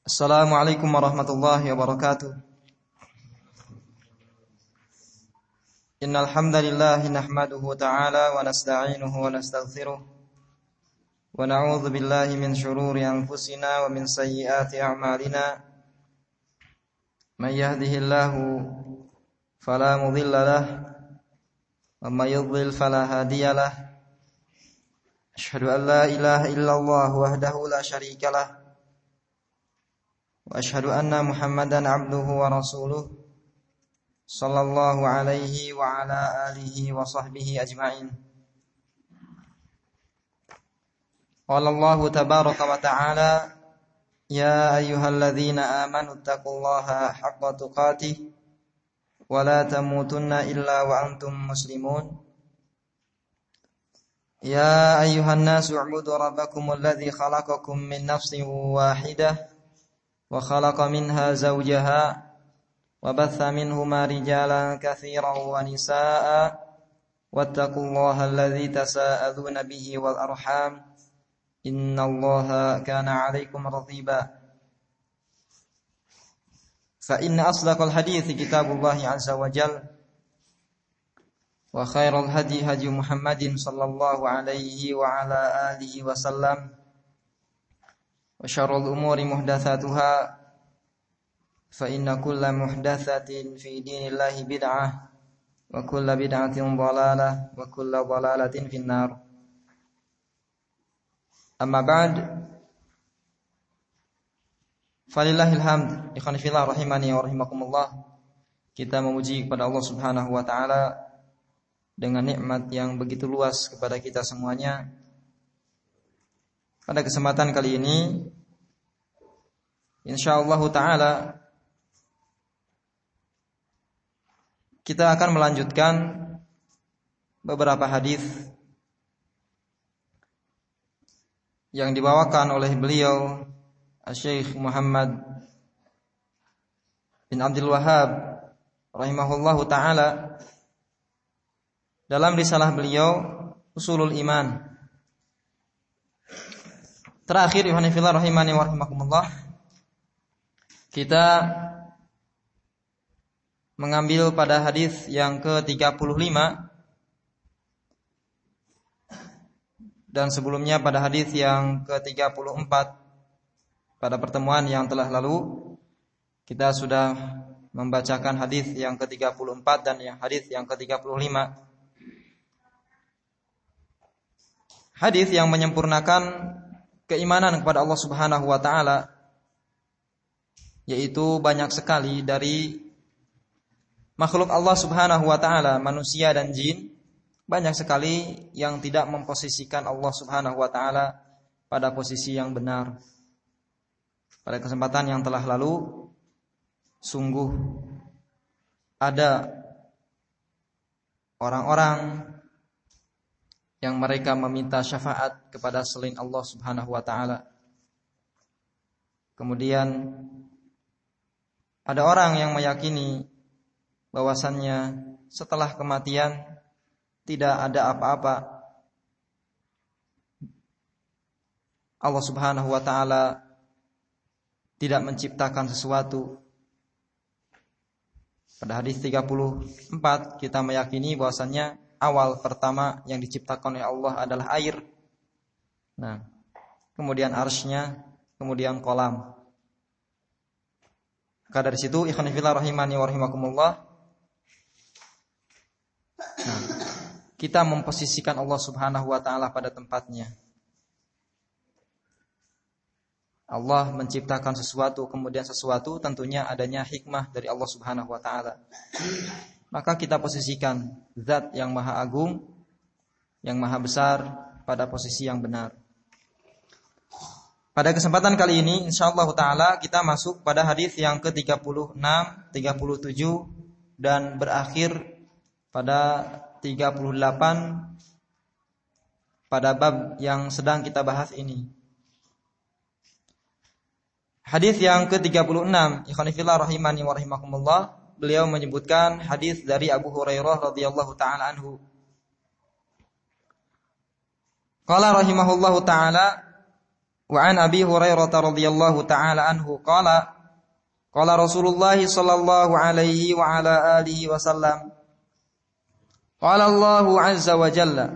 Assalamualaikum warahmatullahi wabarakatuh. Innal hamdalillah nahmaduhu ta'ala wa nasta'inuhu wa nastaghfiruh wa na'udzu billahi min shururi anfusina wa min sayyiati a'malina. May yahdihillahu fala mudilla lahu wa may yudlil fala hadiya lahu. Asyhadu an la ilaha illallah wahdahu la syarika lahu wa asyhadu anna Muhammadan abduhu wa rasuluh sallallahu alaihi wa ala alihi wa sahbihi ajma'in. Qala Allah tabaraka wa ta'ala, ya ayyuhalladzina amanu taqullaha haqqa tuqatih wa la tamutunna illa wa antum muslimun. Ya ayyuhan nasu u'budu rabbakumul ladzi khalaqakum min nafsin wahidah wa khalaqa minha zawjaha wa batha minhuma rijalan katsiran wa nisaa'a wattaqullaha alladzi tasaaluna bihi wal arham innallaha kana 'alaikum raqiba. Fa inna asdaqal hadithi kitabullahi 'azza wa jalla wa khairal hadi hadi Muhammadin sallallahu alaihi wa ala alihi wa sallam wa syarrul umuri muhdatsatuha fa inna kulla muhdatsatin fi dinillahi bid'ah wa kulla bid'atin dhalalah wa kulla dhalalatin finnar. Amma ba'd, falillahil hamd. Ikhwan fillah rahimani wa rahimakumullah. Kita memuji kepada Allah Subhanahu wa taala dengan nikmat yang begitu luas kepada kita semuanya. Pada kesempatan kali ini insyaallah taala kita akan melanjutkan beberapa hadis yang dibawakan oleh beliau Syekh Muhammad bin Abdul Wahhab rahimahullahu taala dalam risalah beliau Ushulul Iman. Terakhir, ikhwan fillah rahimani wa rahimakumullah, kita mengambil pada hadis yang ke-35 dan sebelumnya pada hadis yang ke-34. Pada pertemuan yang telah lalu kita sudah membacakan hadis yang ke-34 dan hadis yang ke-35. Hadis yang menyempurnakan keimanan kepada Allah Subhanahu wa taala, yaitu banyak sekali dari makhluk Allah Subhanahu wa taala, manusia dan jin, banyak sekali yang tidak memposisikan Allah Subhanahu wa taala pada posisi yang benar. Pada kesempatan yang telah lalu, sungguh ada orang-orang yang mereka meminta syafaat kepada selain Allah Subhanahu wa taala. Kemudian ada orang yang meyakini bahwasannya setelah kematian tidak ada apa-apa. Allah Subhanahu wa taala tidak menciptakan sesuatu. Pada hadis 34 kita meyakini bahwasannya awal pertama yang diciptakan oleh Allah adalah air. Nah, kemudian arsy-nya, kemudian kolam. Maka dari situ ikhwan fillah rahimani wa rahimakumullah, nah, kita memposisikan Allah Subhanahu wa taala pada tempatnya. Allah menciptakan sesuatu, kemudian sesuatu tentunya adanya hikmah dari Allah Subhanahu wa taala. Maka kita posisikan zat yang maha agung, yang maha besar pada posisi yang benar. Pada kesempatan kali ini insyaallah taala kita masuk pada hadis yang ke-36, 37 dan berakhir pada 38 pada bab yang sedang kita bahas ini. Hadis yang ke-36, ikhwan fillah rahimani wa rahimakumullah, beliau menyebutkan hadis dari Abu Hurairah radhiyallahu taala anhu. Qala rahimahullahu taala Wa an Abi Hurairah radhiyallahu taala anhu qala qala Rasulullah sallallahu alaihi wa ala alihi wasallam qala Allah azza wa jalla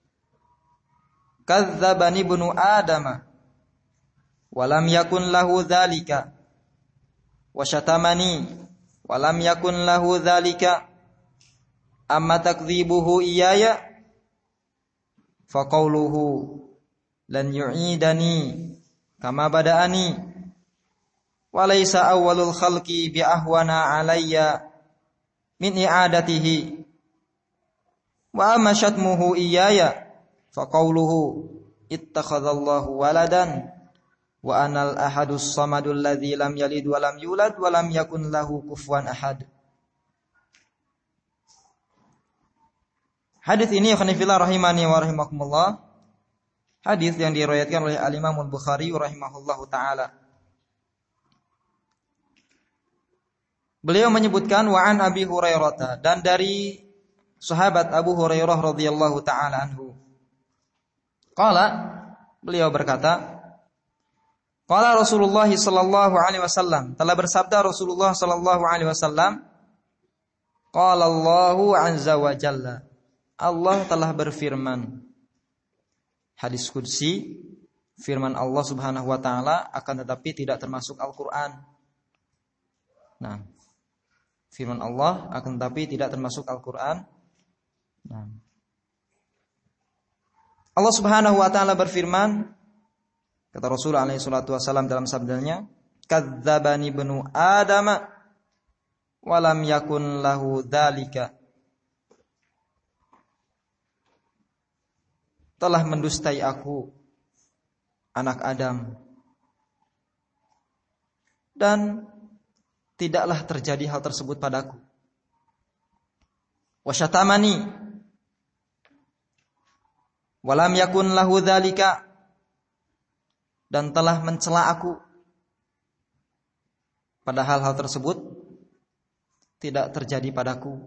kadzdzabani ibnu Adam wa lam yakun lahu dzalika wa syatamani wa lam yakun lahu dzalika amma takdzibuhu iyaya fa qawluhu lan yu'idani kama bada'ani wa laysa awwalul khalqi bi ahwana alayya min i'adatihi wa amma syatmuhu iyaya fa qawluhu ittakhadallahu waladan wa anal ahadus samadul ladzi lam yalid wa lam yulad wa lam yakun lahu kufuwan ahad. Hadis ini khonifillah rahimani wa rahimakumullah. Hadis yang diriwayatkan oleh Al-Imam Al-Bukhari rahimahullahu taala. Beliau menyebutkan wa an Abi Hurairah, dan dari sahabat Abu Hurairah radhiyallahu taala anhu. Qala, beliau berkata, qala Rasulullah sallallahu alaihi wasallam, telah bersabda Rasulullah sallallahu alaihi wasallam, qala Allahu azza wa jalla, Allah telah berfirman. Hadis qudsi, firman Allah Subhanahu wa taala, akan tetapi tidak termasuk Al-Qur'an. Nah, firman Allah akan tetapi tidak termasuk Al-Qur'an. Nah, Allah Subhanahu wa taala berfirman, kata Rasul alaihi salatu wasallam dalam sabdanya, kadzdzabani ibnu Adam wa lam yakun lahu dzalika. Telah mendustai aku anak Adam, dan tidaklah terjadi hal tersebut padaku. Wa syatamani wa lam yakun lahu dzalika, dan telah mencela aku, padahal hal tersebut tidak terjadi padaku.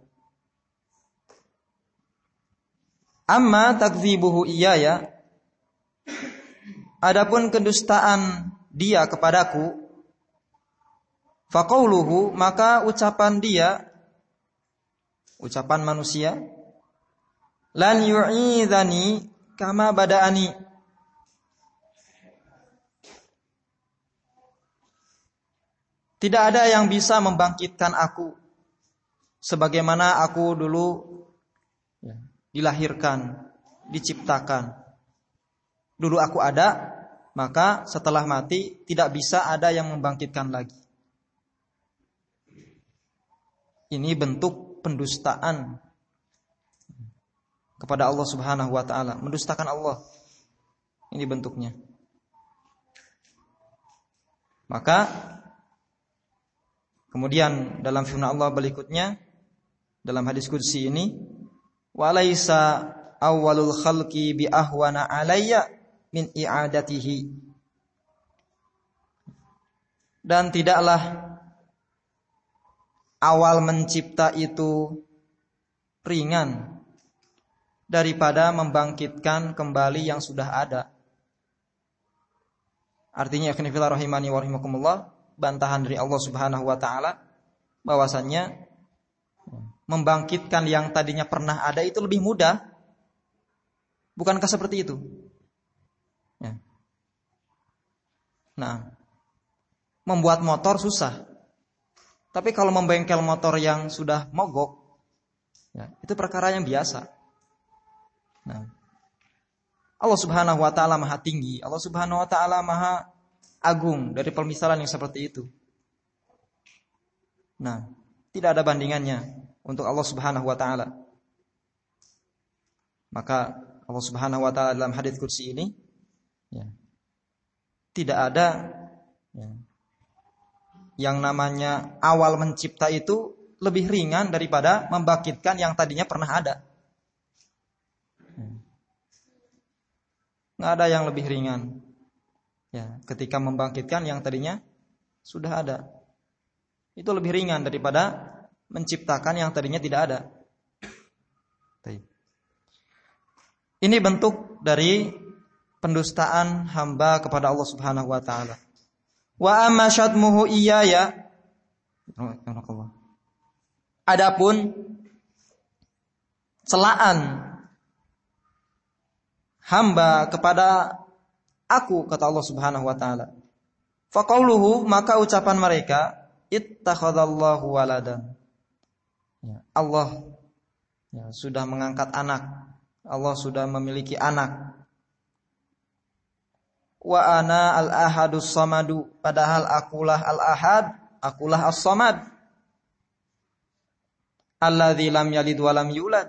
Amma takdzibuhu iyaya, adapun kedustaan dia kepadaku, faqauluhu, maka ucapan dia, ucapan manusia, lan yu'idhani kama bada'ani, tidak ada yang bisa membangkitkan aku sebagaimana aku dulu dilahirkan, diciptakan. Dulu aku ada, maka setelah mati tidak bisa ada yang membangkitkan lagi. Ini bentuk pendustaan kepada Allah Subhanahu wa taala, mendustakan Allah. Ini bentuknya. Maka kemudian dalam firman Allah berikutnya, dalam hadis qudsi ini, walaysa awwalul khalqi bi ahwana alayya min i'adatihi, dan tidaklah awal mencipta itu ringan daripada membangkitkan kembali yang sudah ada. Artinya ikhwanifillah rahimani wa rahimakumullah, bantahan dari Allah Subhanahu wa taala bahwasannya membangkitkan yang tadinya pernah ada itu lebih mudah. Bukankah seperti itu? Ya. Nah, membuat motor susah. Tapi kalau membengkel motor yang sudah mogok, ya, itu perkara yang biasa. Nah, Allah Subhanahu wa taala Maha tinggi, Allah Subhanahu wa taala Maha agung dari permisalan yang seperti itu. Nah, tidak ada bandingannya untuk Allah Subhanahu wa taala. Maka Allah Subhanahu wa taala dalam hadits qudsi ini, ya, tidak ada, ya, yang namanya awal mencipta itu lebih ringan daripada membangkitkan yang tadinya pernah ada. Nggak ada yang lebih ringan, ya, ketika membangkitkan yang tadinya sudah ada. Itu lebih ringan daripada menciptakan yang tadinya tidak ada. Ini bentuk dari pendustaan hamba kepada Allah Subhanahu wa taala. Wa amma syatmuhu iyaya, adapun celaan hamba kepada aku, kata Allah Subhanahu wa taala. Faqauluhu, maka ucapan mereka, ittakhadallahu waladan. Allah sudah mengangkat anak. Allah sudah memiliki anak. Wa ana al-ahadus samadu, padahal akulah al-ahad, akulah as-samad. Alladzi lam yalid wa lam yulad.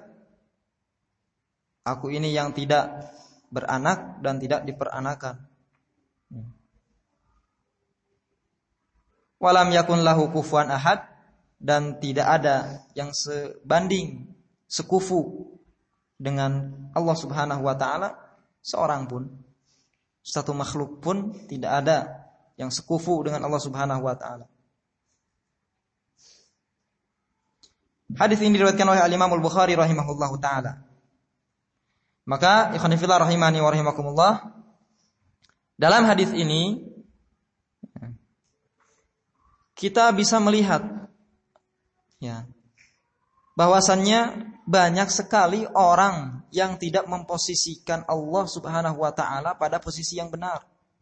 Aku ini yang tidak beranak dan tidak diperanakan. Walam yakun lahu kufuwan ahad, dan tidak ada yang sebanding, sekufu dengan Allah Subhanahu wa taala seorang pun. Satu makhluk pun tidak ada yang sekufu dengan Allah Subhanahu wa taala. Hadis ini diriwayatkan oleh Al-Imam Al-Bukhari rahimahullahu taala. Maka ikhwan fillah rahimani wa rahimakumullah, dalam hadis ini kita bisa melihat bahwasannya banyak sekali orang yang tidak memposisikan Allah Subhanahu wa taala pada posisi yang benar.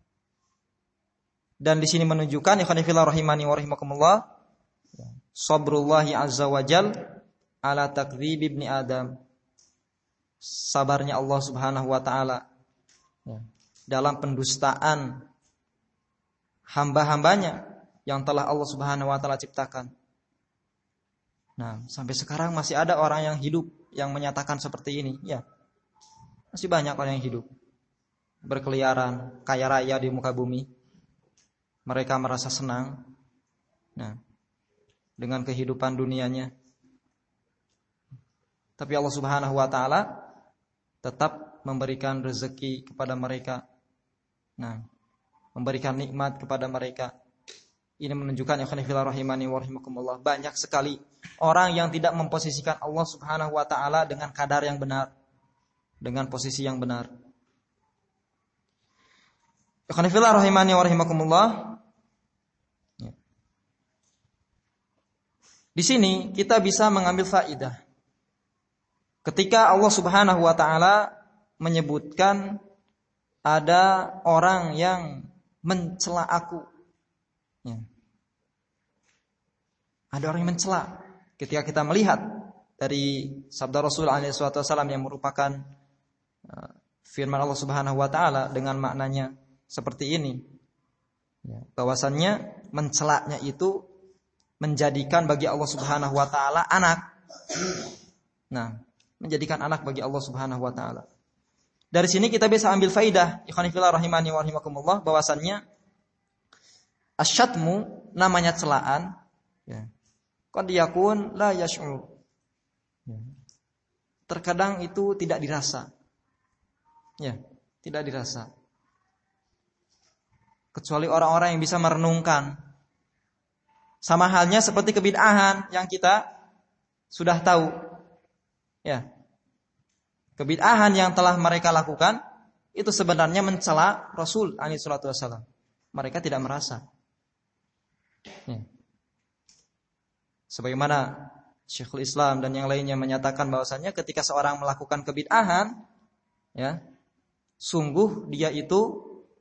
Dan di sini menunjukkan ikhwan fillah rahimani wa rahimakumullah, sabrullahi azza wajal ala takdzib ibni Adam. Sabarnya Allah Subhanahu wa taala dalam pendustaan hamba-hambanya yang telah Allah Subhanahu wa taala ciptakan. Nah, sampai sekarang masih ada orang yang hidup yang menyatakan seperti ini, ya. Masih banyak orang yang hidup berkeliaran kaya raya di muka bumi. Mereka merasa senang dengan kehidupan dunianya. Tapi Allah Subhanahu wa taala tetap memberikan rezeki kepada mereka. Memberikan nikmat kepada mereka. Ini menunjukkan ya khonifillah rahimani wa rahimakumullah, banyak sekali orang yang tidak memposisikan Allah Subhanahu wa taala dengan kadar yang benar, dengan posisi yang benar. Ya khonifillah rahimani wa rahimakumullah. Di sini kita bisa mengambil faidah. Ketika Allah Subhanahu wa taala menyebutkan ada orang yang mencela aku. Ada orang yang mencela. Ketika kita melihat dari sabda Rasul SAW yang merupakan firman Allah Subhanahu wa taala dengan maknanya seperti ini. Bahwasannya mencelanya itu menjadikan bagi Allah Subhanahu wa taala anak. Menjadikan anak bagi Allah Subhanahu wa taala. Dari sini kita bisa ambil faidah, ikhwan fillah rahimani wa rahimakumullah, bahwasannya asyatmu, namanya celaan, qad yakun la yash'ur. Terkadang itu tidak dirasa. Tidak dirasa. Kecuali orang-orang yang bisa merenungkan. Sama halnya seperti kebid'ahan yang kita sudah tahu. Kebid'ahan yang telah mereka lakukan itu sebenarnya mencela Rasul alaihi salatu wasallam. Mereka tidak merasa. Sebagaimana Syekhul Islam dan yang lainnya menyatakan bahwasannya ketika seorang melakukan kebid'ahan, sungguh dia itu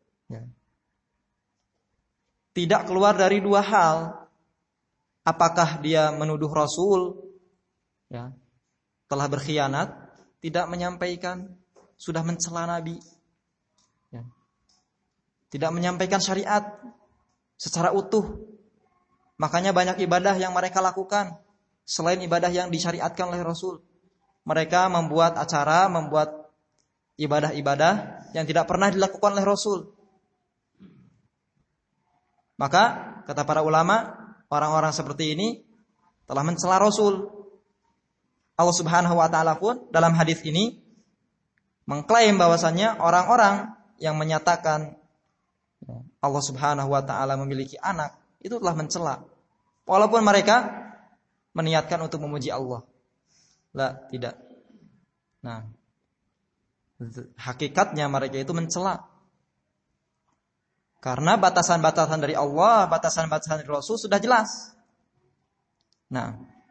tidak keluar dari dua hal. Apakah dia menuduh Rasul telah berkhianat, tidak menyampaikan, sudah mencela Nabi, tidak menyampaikan syariat secara utuh. Makanya banyak ibadah yang mereka lakukan selain ibadah yang disyariatkan oleh Rasul. Mereka membuat acara, membuat ibadah-ibadah yang tidak pernah dilakukan oleh Rasul. Maka kata para ulama, orang-orang seperti ini telah mencela Rasul. Allah Subhanahu wa taala pun dalam hadis ini mengklaim bahwasannya orang-orang yang menyatakan Allah Subhanahu wa taala memiliki anak itu telah mencela, walaupun mereka meniatkan untuk memuji Allah. Tidak. Hakikatnya mereka itu mencela. Karena batasan-batasan dari Allah, batasan-batasan dari Rasul sudah jelas. Nah,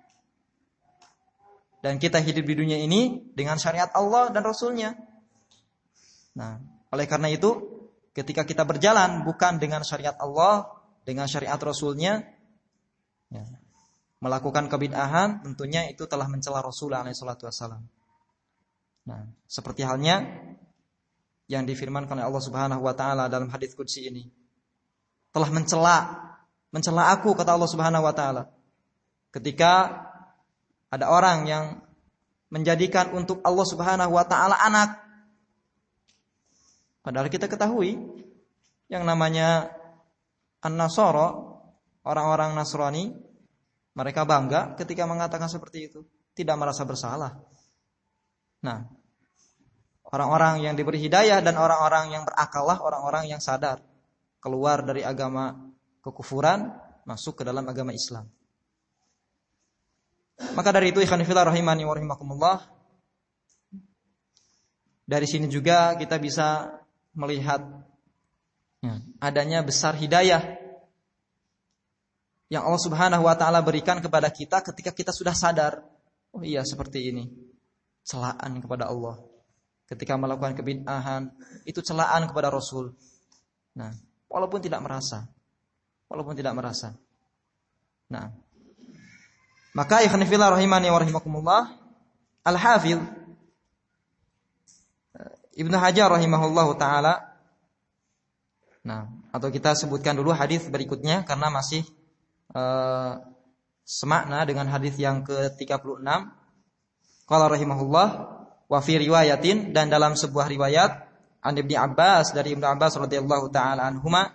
dan kita hidup di dunia ini dengan syariat Allah dan Rasulnya. Nah, oleh karena itu, ketika kita berjalan bukan dengan syariat Allah, dengan syariat Rasulnya, ya, melakukan kebid'ahan, tentunya itu telah mencela Rasulullah SAW. Nah, seperti halnya yang difirmankan oleh Allah Subhanahu wa taala dalam hadis qudsi ini. Telah mencela aku, kata Allah Subhanahu wa taala. Ketika ada orang yang menjadikan untuk Allah Subhanahu wa taala anak. Padahal kita ketahui yang namanya An-Nasara, orang-orang Nasrani, mereka bangga ketika mengatakan seperti itu, tidak merasa bersalah. Nah, orang-orang yang diberi hidayah dan orang-orang yang berakallah, orang-orang yang sadar keluar dari agama kekufuran masuk ke dalam agama Islam. Maka dari itu ikhwan fillah rahimani wa rahimakumullah, dari sini juga kita bisa melihat adanya besar hidayah yang Allah Subhanahu wa taala berikan kepada kita ketika kita sudah sadar, oh iya seperti ini, celaan kepada Allah. Ketika melakukan kebid'ahan, itu celaan kepada Rasul. Nah, walaupun tidak merasa. Nah, maka ikhwan fillah rahimani wa rahimakumullah, Al-Hafidz Ibnu Hajar rahimahullahu taala. Nah, atau kita sebutkan dulu hadis berikutnya karena masih semakna dengan hadis yang ke-36. Qala rahimahullah, wa fi riwayatin, dan dalam sebuah riwayat an Ibnu Abbas, dari Ibnu Abbas radhiyallahu taala anhuma,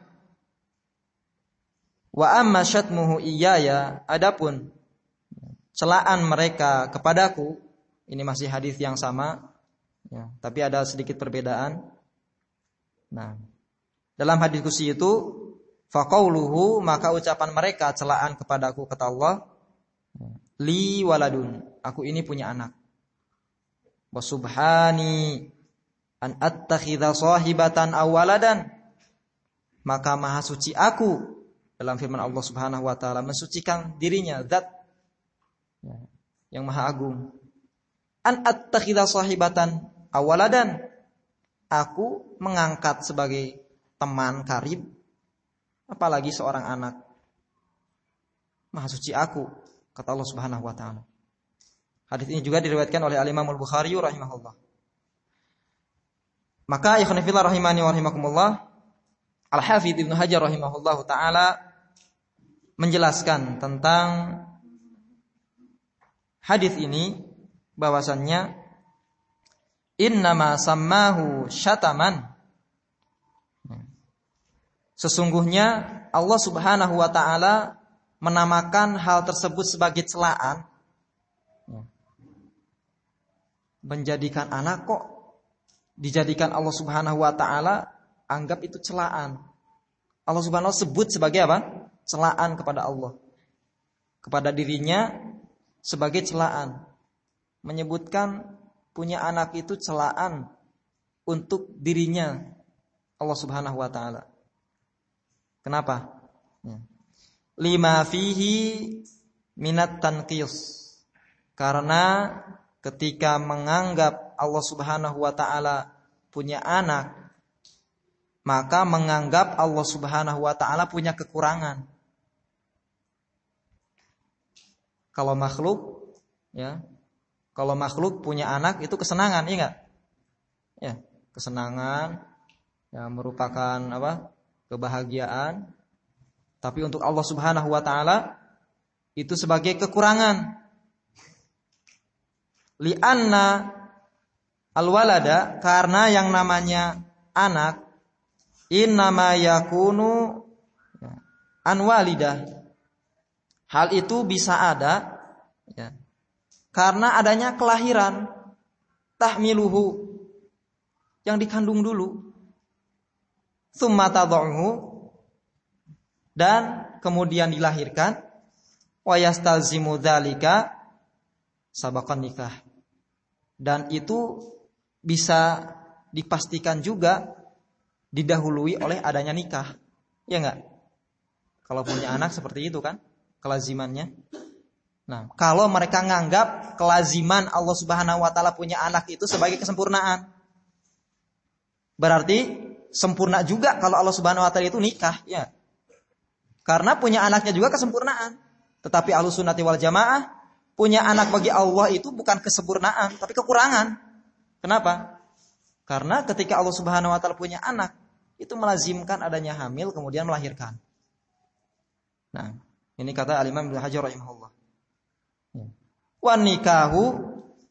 wa amma syatmuhu iyaya, adapun celaan mereka kepadaku, ini masih hadis yang sama ya, tapi ada sedikit perbedaan. Nah, dalam hadis qudsi itu faqauluhu, maka ucapan mereka celaan kepadaku, kata Allah, li waladun, aku ini punya anak. Wa subhani an attakhidha sahibatan aw waladan, maka maha suci aku, dalam firman Allah Subhanahu wa taala, mensucikan dirinya, zat yang maha agung. An attakhidha sahibatan aw waladan, aku mengangkat sebagai teman karib, apalagi seorang anak. Maha suci aku, kata Allah Subhanahu wa taala. Hadis ini juga diriwayatkan oleh Al-Imam Al-Bukhari rahimahullah. Maka ikhwan fillah rahimani wa rahimakumullah, Al-Hafidz Ibnu Hajar rahimahullahu taala menjelaskan tentang hadis ini bahwasannya innama sammahu syataman, sesungguhnya Allah Subhanahu wa taala menamakan hal tersebut sebagai celaan. Menjadikan anak kok dijadikan Allah Subhanahu wa taala anggap itu celaan. Allah Subhanahu wa taala sebut sebagai apa? Celaan kepada Allah. Kepada dirinya sebagai celaan. Menyebutkan punya anak itu celaan untuk dirinya Allah Subhanahu wa taala. Kenapa? Lima fihi minat tanqis. Karena ketika menganggap Allah Subhanahu wa taala punya anak, maka menganggap Allah Subhanahu wa taala punya kekurangan. Kalau makhluk punya anak itu kesenangan, iya enggak? Ya, kesenangan, ya merupakan apa? Kebahagiaan. Tapi untuk Allah Subhanahu wa taala itu sebagai kekurangan. Li'anna al-walada, karena yang namanya anak innama yakunu an walidah, hal itu bisa ada ya, karena adanya kelahiran, tahmiluhu, yang dikandung dulu, tsumma tad'uhu, dan kemudian dilahirkan, wa yastalzimu dzalika sabaqan nikah, dan itu bisa dipastikan juga didahului oleh adanya nikah. Ya enggak? Kalau punya anak seperti itu kan kelazimannya. Nah, kalau mereka nganggap kelaziman Allah Subhanahu wa taala punya anak itu sebagai kesempurnaan, berarti sempurna juga kalau Allah Subhanahu wa taala itu nikah, ya. Karena punya anaknya juga kesempurnaan. Tetapi Ahlussunnati wal Jamaah punya anak bagi Allah itu bukan kesempurnaan, tapi kekurangan. Kenapa? Karena ketika Allah Subhanahu wa taala punya anak, itu melazimkan adanya hamil kemudian melahirkan. Nah, ini kata Al-Imam Ibnu Hajar rahimahullah. Wan nikahu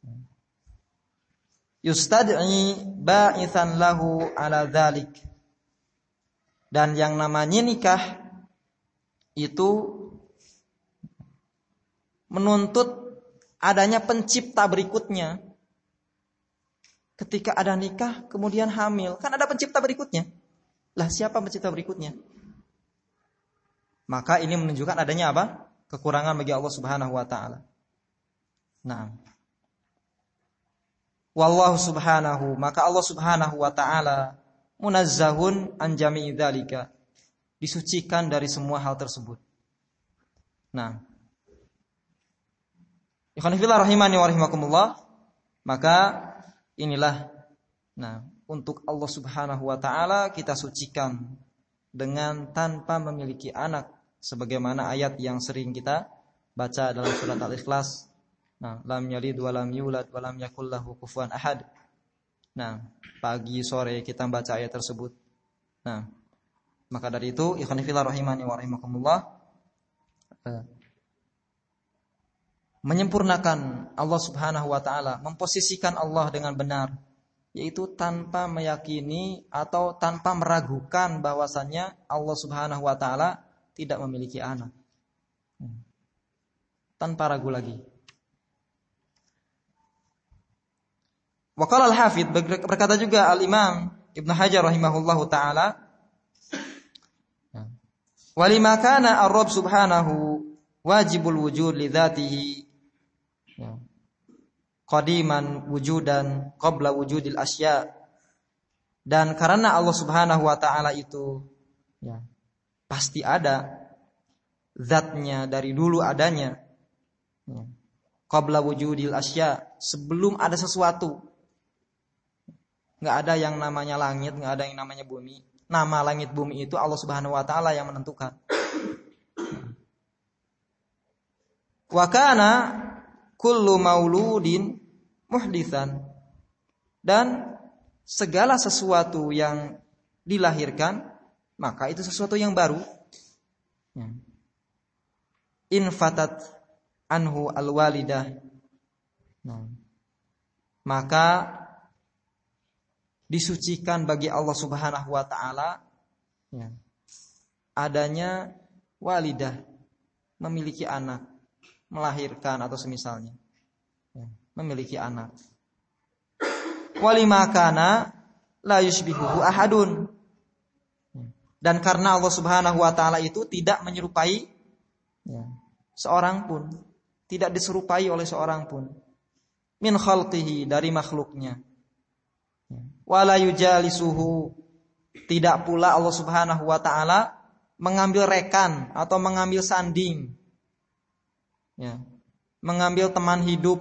yustad'i ba'itsan lahu ala dzalik. Dan yang namanya nikah itu menuntut adanya pencipta berikutnya. Ketika ada nikah kemudian hamil, kan ada pencipta berikutnya. Lah siapa pencipta berikutnya? Maka ini menunjukkan adanya apa? Kekurangan bagi Allah Subhanahu wa taala. Nah. Wallahu subhanahu, maka Allah Subhanahu wa taala munazzahun an jami'i dzalika. Disucikan dari semua hal tersebut. Nah. Ikhwan fillah rahimani wa rahimakumullah. Maka inilah untuk Allah Subhanahu wa taala kita sucikan dengan tanpa memiliki anak, sebagaimana ayat yang sering kita baca dalam surat Al-Ikhlas. Nah, lam yalid wa lam yulad wa lam yakul lahu kufuwan ahad. Nah, pagi sore kita baca ayat tersebut. Nah, maka dari itu ikhwan fillah rahimani wa rahimakumullah, menyempurnakan Allah Subhanahu wa taala, memposisikan Allah dengan benar, yaitu tanpa meyakini atau tanpa meragukan bahwasannya Allah Subhanahu wa taala tidak memiliki anak. Tanpa ragu lagi. Wa qala al-Hafidz, berkata juga Al-Imam Ibnu Hajar rahimahullahu taala, wa lima kana ar-Rabb subhanahu wajibul wujud li dzatihi qadiman wujudan qabla wujudil asya. Dan karena Allah Subhanahu wa taala itu pasti ada zatnya dari dulu adanya, qabla wujudil asya, sebelum ada sesuatu. Enggak ada yang namanya langit, enggak ada yang namanya bumi. Nama langit bumi itu Allah Subhanahu wa taala yang menentukan. Wa kana kullu mauludin muhditsan, dan segala sesuatu yang dilahirkan maka itu sesuatu yang baru. Infatat anhu alwalidah, maka disucikan bagi Allah Subhanahu wa taala adanya walidah, memiliki anak, melahirkan atau semisalnya, memiliki anak. Walima kana la yushbihuhu ahadun, dan karena Allah Subhanahu wa taala itu tidak menyerupai seorang pun, tidak diserupai oleh seorang pun, min khalqihi, dari makhluknya. Wala yujalisuhu, tidak pula Allah Subhanahu wa taala mengambil rekan atau mengambil sanding, mengambil teman hidup,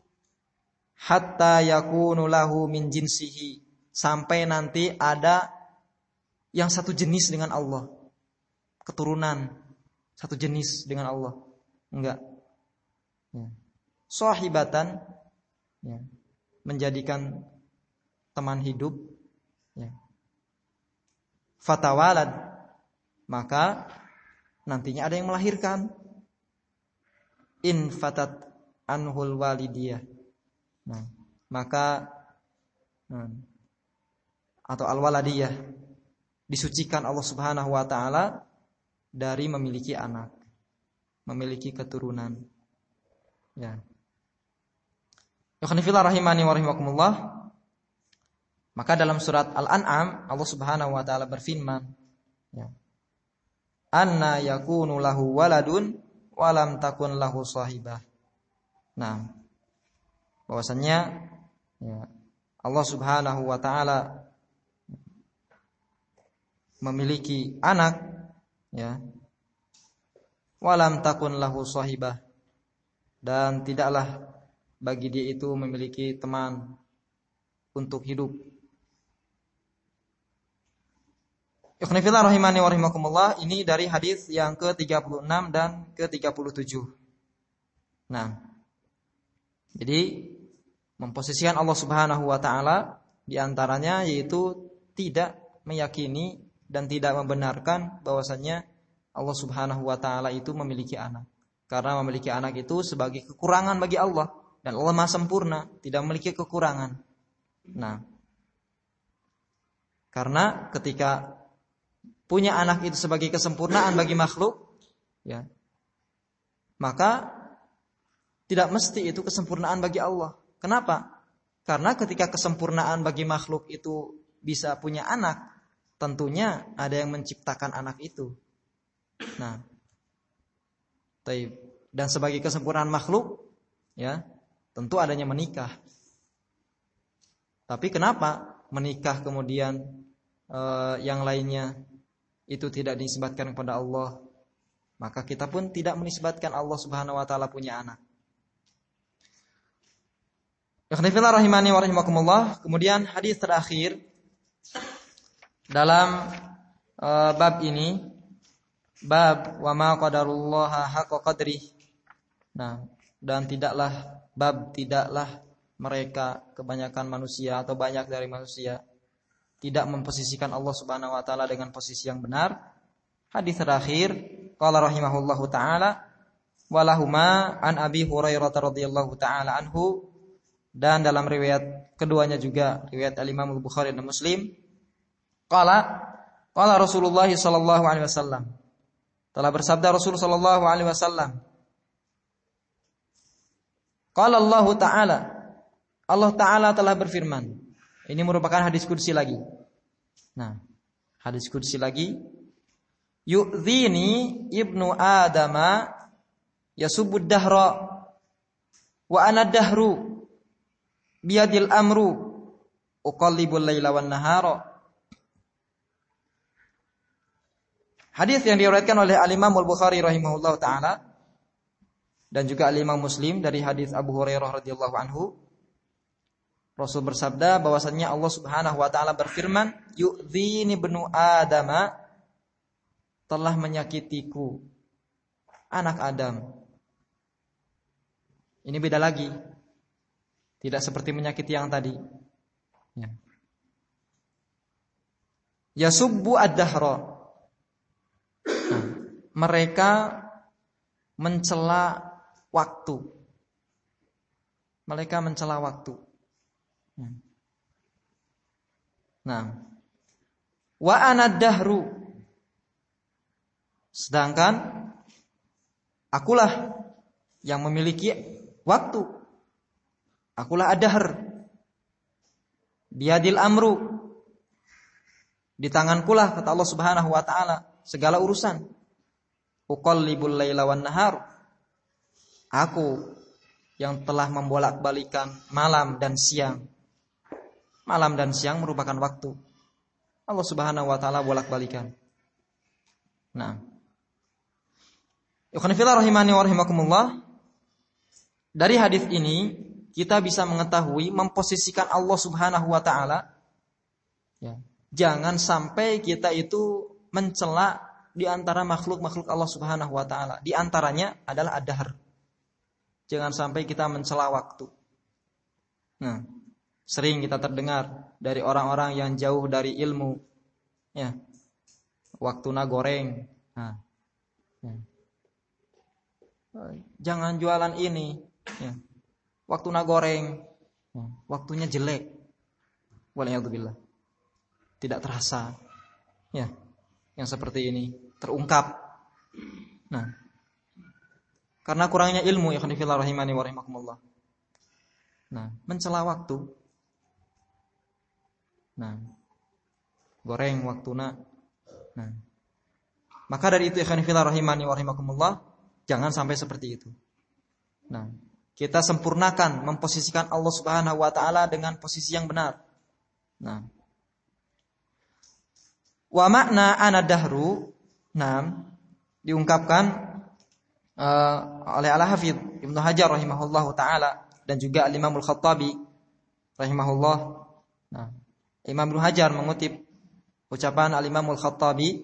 hatta yakunu lahu min jinsihi, sampai nanti ada yang satu jenis dengan Allah, keturunan satu jenis dengan Allah. Enggak. Sahibatan, menjadikan teman hidup, fatawalad, maka nantinya ada yang melahirkan. Infatat anhul walidiyah, maka atau al-waladiyah, disucikan Allah Subhanahu wa taala dari memiliki anak, memiliki keturunan. Ikhwan fillah rahimani wa rahimakumullah. Maka dalam surat Al-An'am Allah Subhanahu wa taala berfirman, anna yakunu lahu waladun wa lam takun lahu shahibah. Nah, bahwasanya Allah Subhanahu wa taala memiliki anak, ya. Walam takun lahu sahibah, dan tidaklah bagi dia itu memiliki teman untuk hidup. Ikhwan fillah rahimani wa rahimakumullah, ini dari hadis yang ke-36 dan ke-37. Nah, jadi memposisikan Allah Subhanahu wa taala di antaranya yaitu tidak meyakini dan tidak membenarkan bahwasannya Allah Subhanahu wa taala itu memiliki anak. Karena memiliki anak itu sebagai kekurangan bagi Allah, dan Allah Maha sempurna, tidak memiliki kekurangan. Nah, karena ketika punya anak itu sebagai kesempurnaan bagi makhluk, ya, maka tidak mesti itu kesempurnaan bagi Allah. Kenapa? Karena ketika kesempurnaan bagi makhluk itu bisa punya anak, tentunya ada yang menciptakan anak itu. Nah, dan sebagai kesempurnaan makhluk, ya, tentu adanya menikah. Tapi kenapa menikah kemudian yang lainnya itu tidak dinisbatkan kepada Allah? Maka kita pun tidak menisbatkan Allah Subhanahu wa taala punya anak. Ikhwanifillah rahimani wa rahimakumullah. Kemudian hadis terakhir dalam bab ini, bab wa ma qadarullaha haqqa qadrih. Nah, dan tidaklah mereka, kebanyakan manusia atau banyak dari manusia, tidak memposisikan Allah Subhanahu wa taala dengan posisi yang benar. Hadis terakhir, qala rahimahullahu taala, walahuma an Abi Hurairah radhiyallahu taala anhu, dan dalam riwayat keduanya juga riwayat Al-Imam Al-Bukhari dan Muslim, qala Rasulullah sallallahu alaihi wasallam, telah bersabda Rasul sallallahu alaihi wasallam, qala Allah taala, Allah taala telah berfirman. Ini merupakan hadis qudsi lagi. Nah, hadis qudsi lagi, yu'dhini ibnu adama yasubbud dahra wa ana dahru biyadil amru uqallibul laila wan nahara. Hadis yang diriwayatkan oleh Al-Imam Al-Bukhari rahimahullahu taala dan juga Al-Imam Muslim dari hadis Abu Hurairah radhiyallahu anhu. Rasul bersabda bahwasannya Allah Subhanahu wa taala berfirman, yu'dhini ibnu adama, telah menyakitiku anak Adam. Ini beda lagi. Tidak seperti menyakiti yang tadi. Ya. Yasubbu ad-dahra. Nah, mereka mencela waktu. Mereka mencela waktu. Nah, wa ana dahru, sedangkan akulah yang memiliki waktu. Akulah ad-dahr. Biadil amru, di tangankulah, kata Allah Subhanahu wa taala, segala urusan. Uqallibul laila wan nahar, aku yang telah membolak-balikan malam dan siang. Malam dan siang merupakan waktu. Allah Subhanahu wa taala bolak-balikan. Nah, ikhwan fillah rahimani wa rahimakumullah, dari hadis ini kita bisa mengetahui memposisikan Allah Subhanahu wa taala, ya. Jangan sampai kita itu mencela di antara makhluk-makhluk Allah Subhanahu wa taala. Di antaranya adalah ad-dahr. Jangan sampai kita mencela waktu. Nah, sering kita terdengar dari orang-orang yang jauh dari ilmu, ya, waktuna goreng. Nah, ya. Jangan jualan ini, ya. Waktuna goreng, ya. Waktunya jelek. Waliyadzubillah. Tidak terasa, ya, yang seperti ini terungkap. Nah, karena kurangnya ilmu, ya khonifillah rahimani wa rahimakumullah. Nah, mencela waktu. Nah, goreng waktuna. Nah, maka dari itu ikhwan fillah rahimani wa rahimakumullah, jangan sampai seperti itu. Nah, kita sempurnakan, memposisikan Allah Subhanahu wa taala dengan posisi yang benar. Nah, wa makna ana dahru, diungkapkan oleh Al-Hafidz Ibnu Hajar rahimahullahu taala dan juga Al-Imam Al-Khattabi rahimahullah. Nah, Imam Ibnu Hajar mengutip ucapan Al-Imam Al-Khattabi,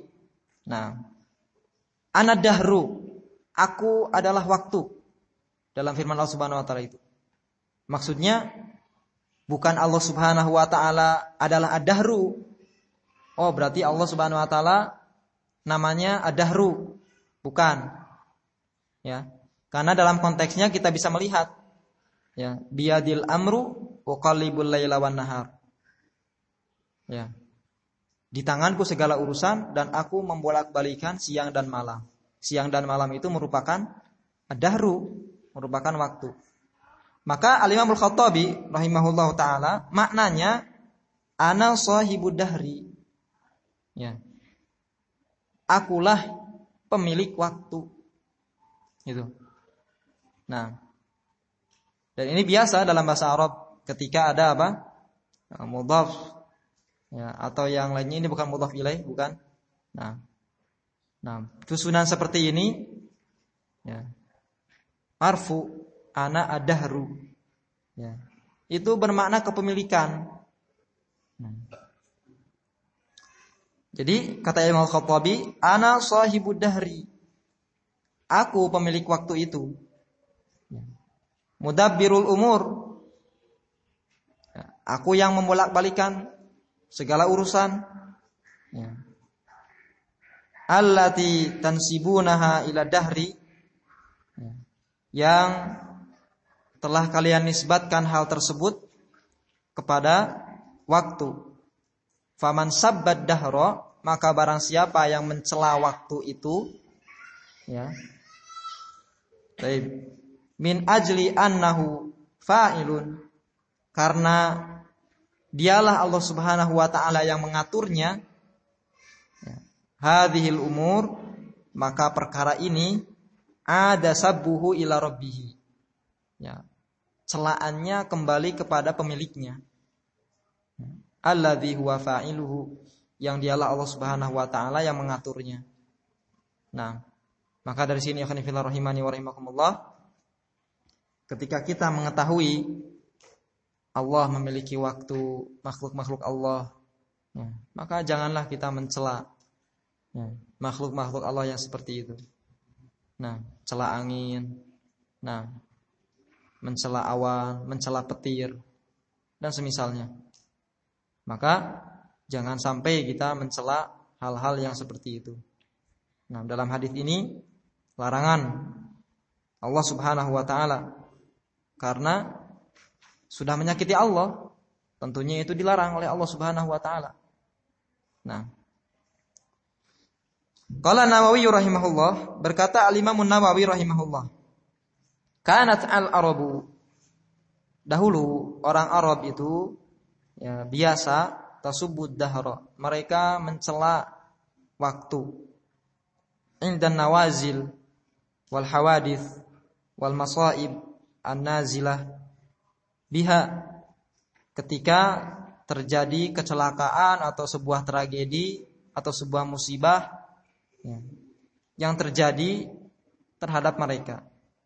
ana dahru, aku adalah waktu, dalam firman Allah Subhanahu wa taala itu. Maksudnya bukan Allah Subhanahu wa taala adalah ad-dahru. Oh, berarti Allah Subhanahu wa taala namanya ad-dahru. Bukan. Ya. Karena dalam konteksnya kita bisa melihat, ya, biyadil amru wa qalibul laila wan nahar. Ya. Di tanganku segala urusan dan aku membolak-balikan siang dan malam. Siang dan malam itu merupakan ad-dahru, merupakan waktu. Maka Al-Imam Al-Khattabi rahimahullahu taala maknanya ana sahibud dahri. Ya. Akulah pemilik waktu. Gitu. Nah. Dan ini biasa dalam bahasa Arab ketika ada apa? Mudhaf, ya, atau yang lainnya, ini bukan mudhaf ilaih, bukan. Nah, susunan seperti ini, ya, marfu ana ad-dahru, ya, itu bermakna kepemilikan. Jadi kata Imam Al-Khattabi, ana sahibud dahri, aku pemilik waktu itu. Mudabbirul umur, aku yang membolak-balikan segala urusan. Ya. Allati tansibunaha ila dahri, yang telah kalian nisbatkan hal tersebut kepada waktu. Faman sabbad dahra, maka barang siapa yang mencela waktu itu, ya. Baik. Min ajli annahu fa'ilun, karena dialah Allah Subhanahu wa taala yang mengaturnya. Hadhil umur, maka perkara ini ada sabbuhu ila rabbih. Ya. Celaannya kembali kepada pemiliknya. Alladzi huwa fa'iluhu, yang dialah Allah Subhanahu wa taala yang mengaturnya. Nah, maka dari sini ya khonifillah rahimani wa rahimakumullah, ketika kita mengetahui Allah memiliki waktu, makhluk-makhluk Allah, ya, maka janganlah kita mencela, ya, makhluk-makhluk Allah yang seperti itu. Nah, cela angin, nah, mencela awan, mencela petir, dan semisalnya. Maka jangan sampai kita mencela hal-hal yang seperti itu. Nah, dalam hadis ini larangan Allah Subhanahu wa taala, karena sudah menyakiti Allah, tentunya itu dilarang oleh Allah Subhanahu wa taala. Nah, qala Nawawi rahimahullah, berkata Al-Imam Nawawi rahimahullah, kanat al-arabu, dahulu orang Arab itu, ya, biasa tasubbud dahra, mereka mencela waktu, indan nawazil wal hawadith wal masaib an-nazilah biha, ketika terjadi kecelakaan atau sebuah tragedi atau sebuah musibah, ya, yang terjadi terhadap mereka.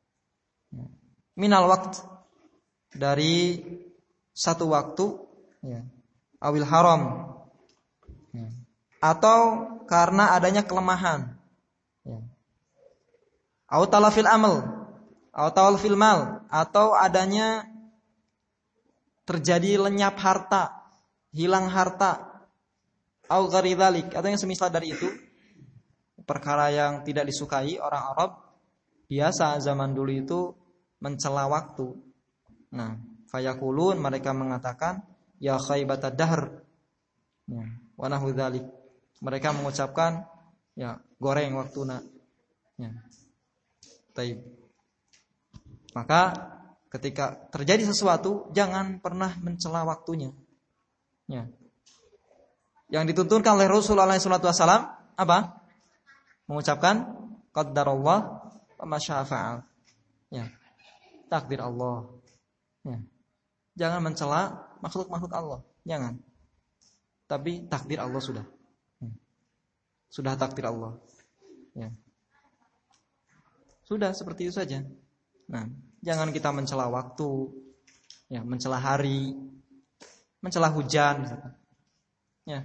Minal waqt, dari satu waktu, ya, awil haram, ya, atau karena adanya kelemahan, ya, au talafil amal, au talafil mal, atau adanya terjadi lenyap harta, hilang harta, au ghairi dzalik, atau yang semisal dari itu, perkara yang tidak disukai orang Arab biasa zaman dulu itu mencela waktu. Nah, fayaqulun, mereka mengatakan ya khaibatad dahr, ya, wa nahu dzalik, mereka mengucapkan, ya, goreng waktuna, ya. Taib. Maka ketika terjadi sesuatu, jangan pernah mencela waktunya. Ya. Yang dituntunkan oleh Rasulullah SAW apa? Mengucapkan qaddarallah wa ma syaa fa'al. Ya. takdir Allah. Ya. Jangan mencela makhluk-makhluk Allah, jangan. Tapi takdir Allah sudah. Sudah takdir Allah. Ya. Sudah seperti itu saja. Nah, jangan kita mencela waktu, ya, mencela hari, mencela hujan, misalkan. Ya.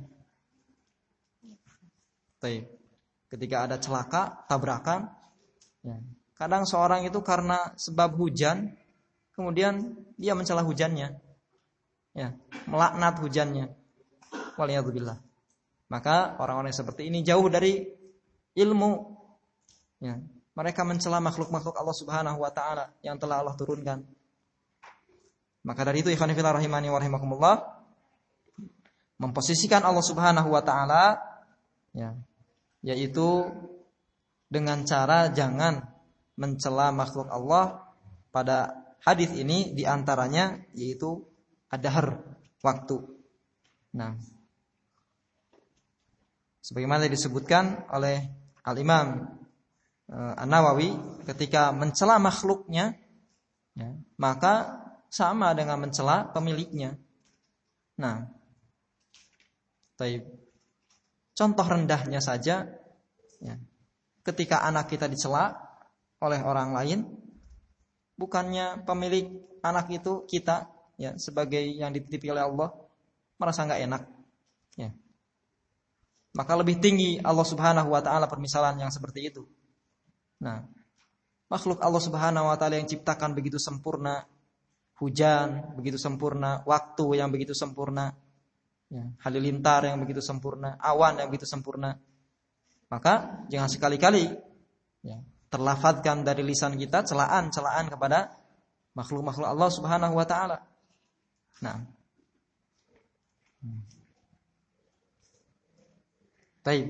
Ketika ada celaka, tabrakan, ya. Kadang seorang itu karena sebab hujan, kemudian dia mencela hujannya, ya, melaknat hujannya. Waliyadzubillah. Maka orang-orang seperti ini jauh dari ilmu. Ya. Mereka mencela makhluk-makhluk Allah Subhanahu wa taala yang telah Allah turunkan. Maka dari itu ikhwan fillah rahimani wa rahimakumullah, memposisikan Allah Subhanahu wa taala, ya, yaitu dengan cara jangan mencela makhluk Allah. Pada hadis ini diantaranya yaitu ad-dahr, waktu. Nah, sebagaimana disebutkan oleh Al-Imam An-Nawawi, ketika mencela makhluknya, ya, maka sama dengan mencela pemiliknya. Nah, contoh rendahnya saja, ya, ketika anak kita dicela oleh orang lain, bukannya pemilik anak itu kita, ya, sebagai yang dititipi oleh Allah, merasa enggak enak, ya. Maka lebih tinggi Allah Subhanahu wa taala permisalan yang seperti itu. Nah, makhluk Allah Subhanahu wa taala yang ciptakan begitu sempurna, hujan begitu sempurna, waktu yang begitu sempurna, ya, halilintar yang begitu sempurna, awan yang begitu sempurna. Maka jangan sekali-kali, ya, terlafadzkan dari lisan kita celaan-celaan kepada makhluk-makhluk Allah Subhanahu wa taala. Nah. Baik.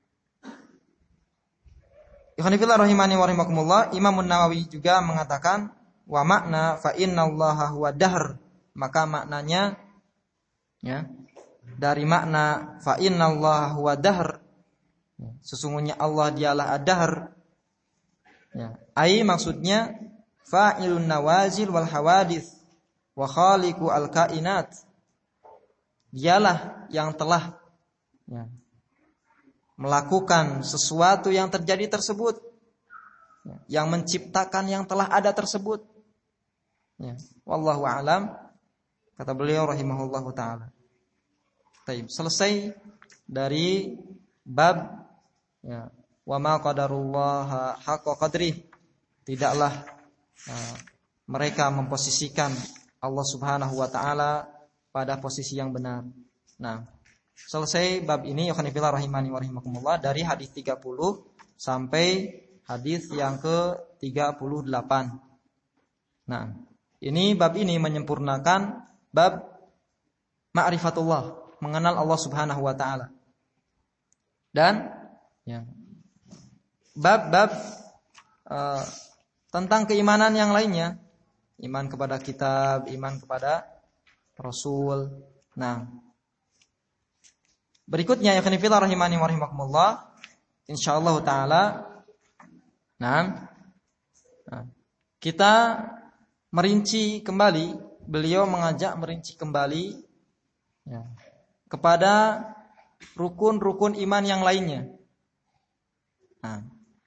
Ikhwan fillah rahimani wa rahimakumullah, Imam An-Nawawi juga mengatakan wa makna fa innallaha huwa dahr, maka maknanya, ya, dari makna fa innallaha huwa dahr, sesungguhnya Allah dialah ad-dahr, ya, ai maksudnya fa'ilun nawazil wal hawadits wa khaliqu al-kainat, dialah yang telah, ya, melakukan sesuatu yang terjadi tersebut, ya, yang menciptakan yang telah ada tersebut, ya. Wallahu a'lam, kata beliau rahimahullahu taala. Baik, selesai dari bab, ya, wa ma qadarullaha haqqa qadrih, tidaklah mereka memposisikan Allah Subhanahu wa taala pada posisi yang benar. Nah, selesai bab ini, ya khonifillah rahimani wa rahimakumullah, dari hadis 30 sampai hadis yang ke-38. Nah, ini bab ini menyempurnakan bab ma'rifatullah, mengenal Allah Subhanahu wa taala. Dan, ya, bab-bab tentang keimanan yang lainnya, iman kepada kitab, iman kepada Rasul. Nah, berikutnya ya khonifillah rahimani wa rahimakumullah, insyaallah taala, nah, kita merinci kembali, beliau mengajak merinci kembali, ya, kepada rukun-rukun iman yang lainnya. Nah,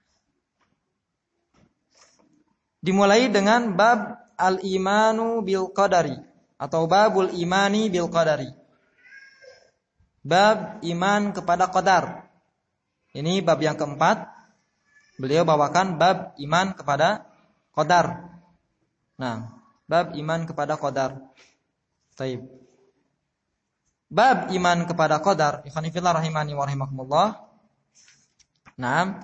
dimulai dengan bab al-imanu bil qadari atau babul imani bil qadari. Bab iman kepada qadar. Ini bab yang keempat. Beliau bawakan bab iman kepada qadar. Nah, bab iman kepada qadar. Baik. Bab iman kepada qadar, ikhwan fillah rahimani wa rahimakumullah. Nah,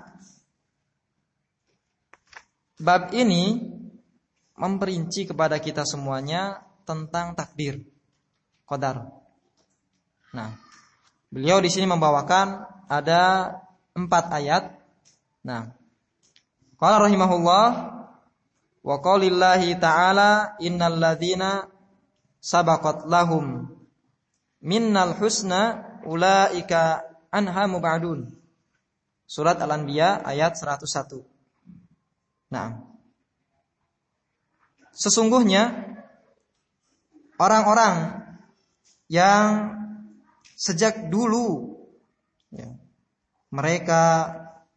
bab ini memperinci kepada kita semuanya tentang takdir, qadar. Nah, beliau di sini membawakan ada 4 ayat. Nah, qala rahimahullah wa qaulillahi ta'ala innal ladzina sabaqat lahum minnal husna ulaika anha mubadun. Surat Al-Anbiya ayat 101. Nah, sesungguhnya orang-orang yang sejak dulu ya, mereka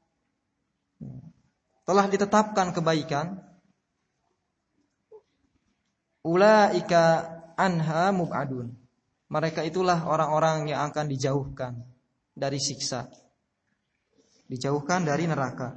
telah ditetapkan kebaikan, ulaika anha mub'adun. Mereka itulah orang-orang yang akan dijauhkan dari siksa, dijauhkan dari neraka.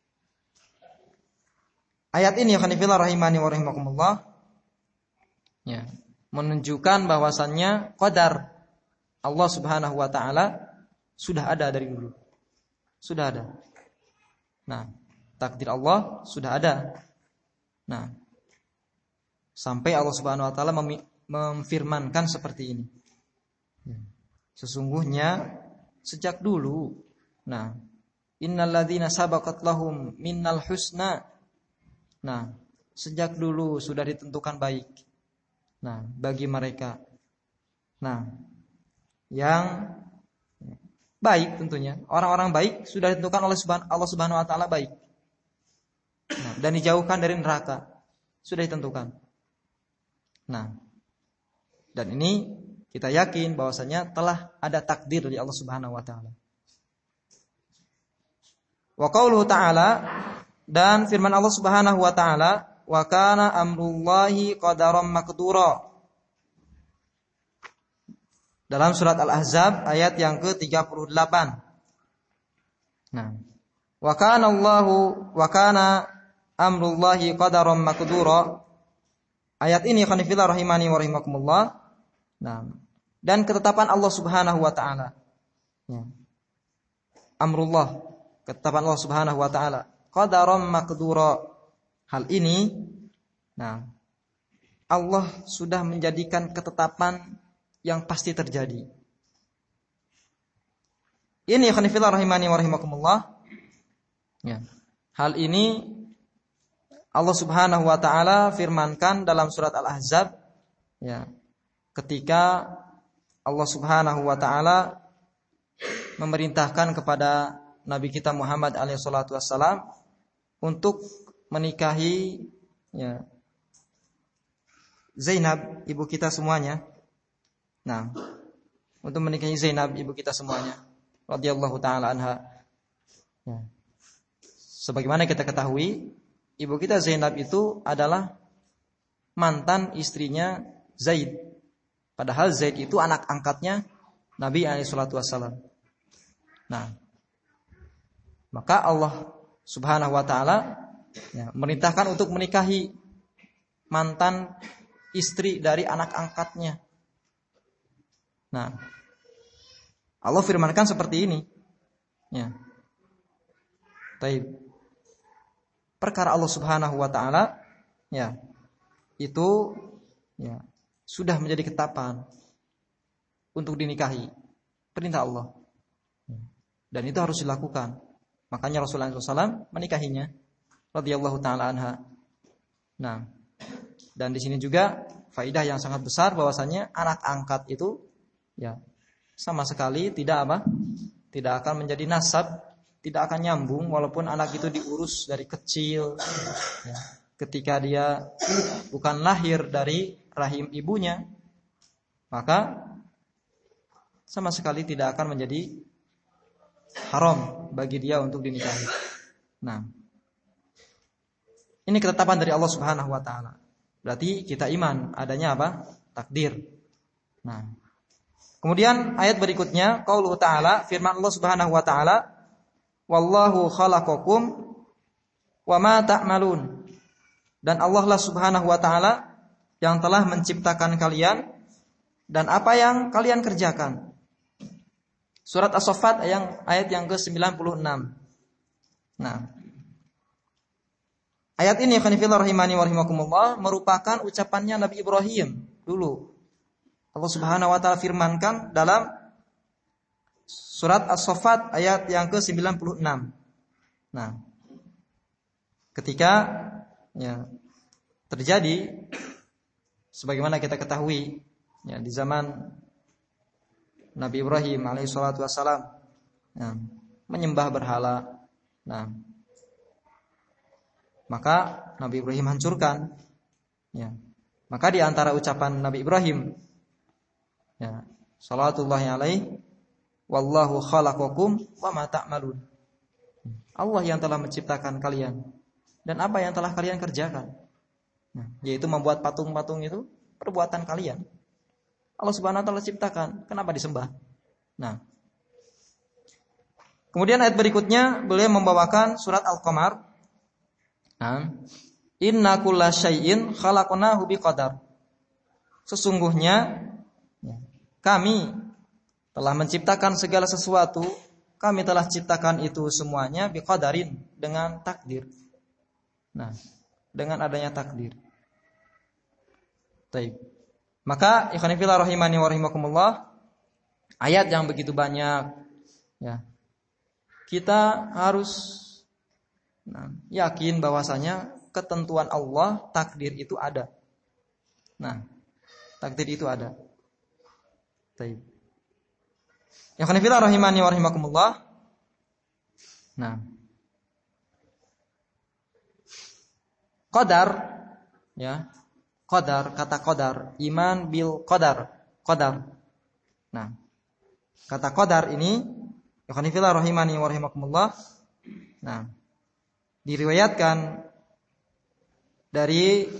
Ayat ini khonifillah rahimani wa rahimakumullah ya, menunjukkan bahwasannya qadar Allah Subhanahu wa taala sudah ada dari dulu. Sudah ada. Nah, takdir Allah sudah ada. Nah, sampai Allah Subhanahu wa taala memfirmankan seperti ini. Sesungguhnya sejak dulu, nah, innalladzina sabaqat lahum minnal husna. Nah, sejak dulu sudah ditentukan baik. Nah, bagi mereka. Nah, yang baik tentunya, orang-orang baik sudah ditentukan oleh Allah Subhanahu wa taala baik. Nah, dan dijauhkan dari neraka sudah ditentukan. Nah, dan ini kita yakin bahwasanya telah ada takdir dari Allah Subhanahu wa taala. Wa qauluhu ta'ala, dan firman Allah Subhanahu wa taala, wa kana amrullahi qadaran maqdura. Dalam surat Al-Ahzab ayat yang ke-38. Nah, wa kana amrullahi qadaran maqdura. Ayat ini khonifillah rahimani wa rahimakumullah. Nah, dan ketetapan Allah Subhanahu wa taala. Ya. Amrullah, ketetapan Allah Subhanahu wa taala, qadaran maqdura. Hal ini, nah, Allah sudah menjadikan ketetapan yang pasti terjadi. Ini khonifillah rahimani wa rahimakumullah. Ya. Hal ini Allah Subhanahu wa taala firmankan dalam surat Al-Ahzab ya, ketika Allah Subhanahu wa taala memerintahkan kepada Nabi kita Muhammad alaihi salatu wassalam untuk menikahi ya, Zainab, ibu kita semuanya. Nah, untuk menikahi Zainab, ibu kita semuanya, radhiyallahu taala anha. Ya. Sebagaimana kita ketahui, ibu kita Zainab itu adalah mantan istrinya Zaid. Padahal Zaid itu anak angkatnya Nabi alaihi salatu wassalam. Nah, maka Allah Subhanahu wa taala ya, merintahkan untuk menikahi mantan istri dari anak angkatnya. Nah, Allah firmankan seperti ini. Ya. Baik. Perkara Allah Subhanahu wa taala ya, itu ya, sudah menjadi ketetapan untuk dinikahi. Perintah Allah. Dan itu harus dilakukan. Makanya Rasulullah SAW menikahinya radhiyallahu taala anha. Nah, dan di sini juga faidah yang sangat besar bahwasanya anak angkat itu ya sama sekali tidak apa? Tidak akan menjadi nasab, tidak akan nyambung walaupun anak itu diurus dari kecil. Ya, ketika dia bukan lahir dari rahim ibunya, maka sama sekali tidak akan menjadi haram bagi dia untuk dinikahi. Nah, ini ketetapan dari Allah Subhanahu wa taala. Berarti kita iman adanya apa? Takdir. Nah, kemudian ayat berikutnya qauluhu ta'ala, firman Allah Subhanahu wa taala, wallahu khalaqakum wa ma ta'malun. Dan Allah lah Subhanahu wa taala yang telah menciptakan kalian dan apa yang kalian kerjakan. Surat As-Saffat ayat yang ke-96. Nah, ayat ini khonifillah rahimani wa rahimakumullah merupakan ucapannya Nabi Ibrahim dulu. Allah Subhanahu wa taala firmankan dalam surat As-Saffat ayat yang ke-96. Nah, ketika ya, terjadi sebagaimana kita ketahui ya, di zaman Nabi Ibrahim alaihi salatu wassalam ya, menyembah berhala. Nah, maka Nabi Ibrahim hancurkan Ya. Maka di antara ucapan Nabi Ibrahim, ya, shalawatullahi alaihi, wallahu khalaqakum wa ma ta'malun. Allah yang telah menciptakan kalian dan apa yang telah kalian kerjakan. Nah, yaitu membuat patung-patung itu perbuatan kalian. Allah Subhanahu wa taala ciptakan, kenapa disembah? Nah, kemudian ayat berikutnya beliau membawakan surat Al-Qamar. Inna kulla syai'in khalaqnahu biqadar. Sesungguhnya kami telah menciptakan segala sesuatu, kami telah ciptakan itu semuanya biqadarin, dengan takdir. Nah, dengan adanya takdir. Baik. Maka ikhwan fillah rahimani wa rahimakumullah, ayat yang begitu banyak, ya. Kita harus yakin bahwasanya ketentuan Allah, takdir itu ada. Nah, takdir itu ada. Baik. Ikhwan fillah rahimani wa rahimakumullah. Nah, qadar, ya. Qadar, kata qadar, iman bil qadar, qadar. Nah, kata qadar ini, ikhwan fillah rahimani wa rahimakumullah. Nah, diriwayatkan dari